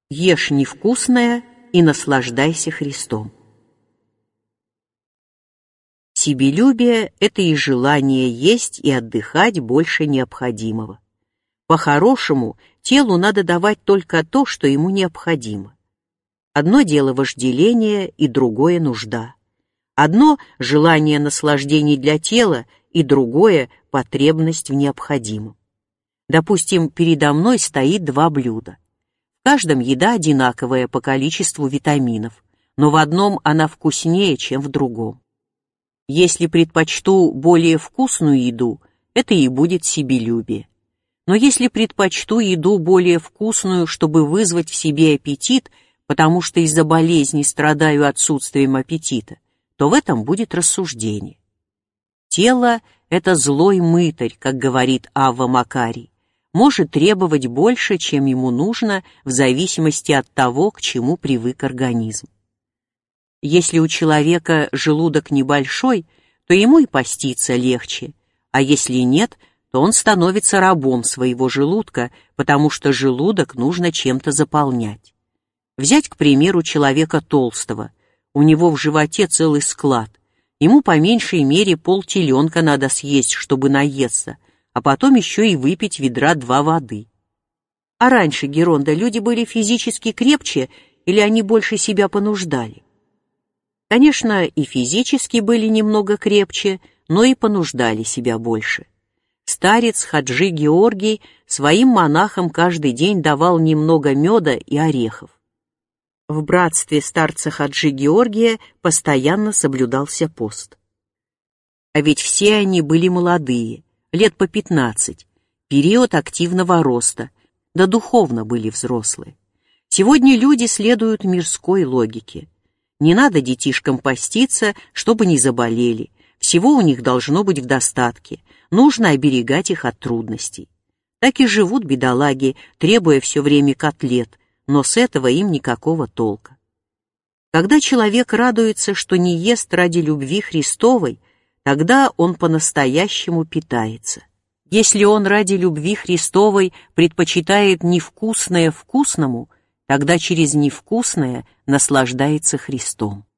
Ешь невкусное и наслаждайся Христом. Себелюбие – это и желание есть и отдыхать больше необходимого. По-хорошему, телу надо давать только то, что ему необходимо. Одно дело вожделение и другое нужда. Одно – желание наслаждений для тела и другое – потребность в необходимом. Допустим, передо мной стоит два блюда. В каждом еда одинаковая по количеству витаминов, но в одном она вкуснее, чем в другом. Если предпочту более вкусную еду, это и будет себелюбие. Но если предпочту еду более вкусную, чтобы вызвать в себе аппетит, потому что из-за болезни страдаю отсутствием аппетита, то в этом будет рассуждение. Тело – это злой мытарь, как говорит Авва Макарий, может требовать больше, чем ему нужно, в зависимости от того, к чему привык организм. Если у человека желудок небольшой, то ему и поститься легче, а если нет, то он становится рабом своего желудка, потому что желудок нужно чем-то заполнять. Взять, к примеру, человека толстого. У него в животе целый склад. Ему по меньшей мере полтеленка надо съесть, чтобы наесться, а потом еще и выпить ведра 2 воды. А раньше, Геронда, люди были физически крепче или они больше себя понуждали? Конечно, и физически были немного крепче, но и понуждали себя больше. Старец Хаджи Георгий своим монахам каждый день давал немного меда и орехов. В братстве старца Хаджи Георгия постоянно соблюдался пост. А ведь все они были молодые, лет по 15, период активного роста, да духовно были взрослые. Сегодня люди следуют мирской логике. Не надо детишкам поститься, чтобы не заболели, всего у них должно быть в достатке, нужно оберегать их от трудностей. Так и живут бедолаги, требуя все время котлет, но с этого им никакого толка. Когда человек радуется, что не ест ради любви Христовой, тогда он по-настоящему питается. Если он ради любви Христовой предпочитает невкусное вкусному, тогда через невкусное наслаждается Христом.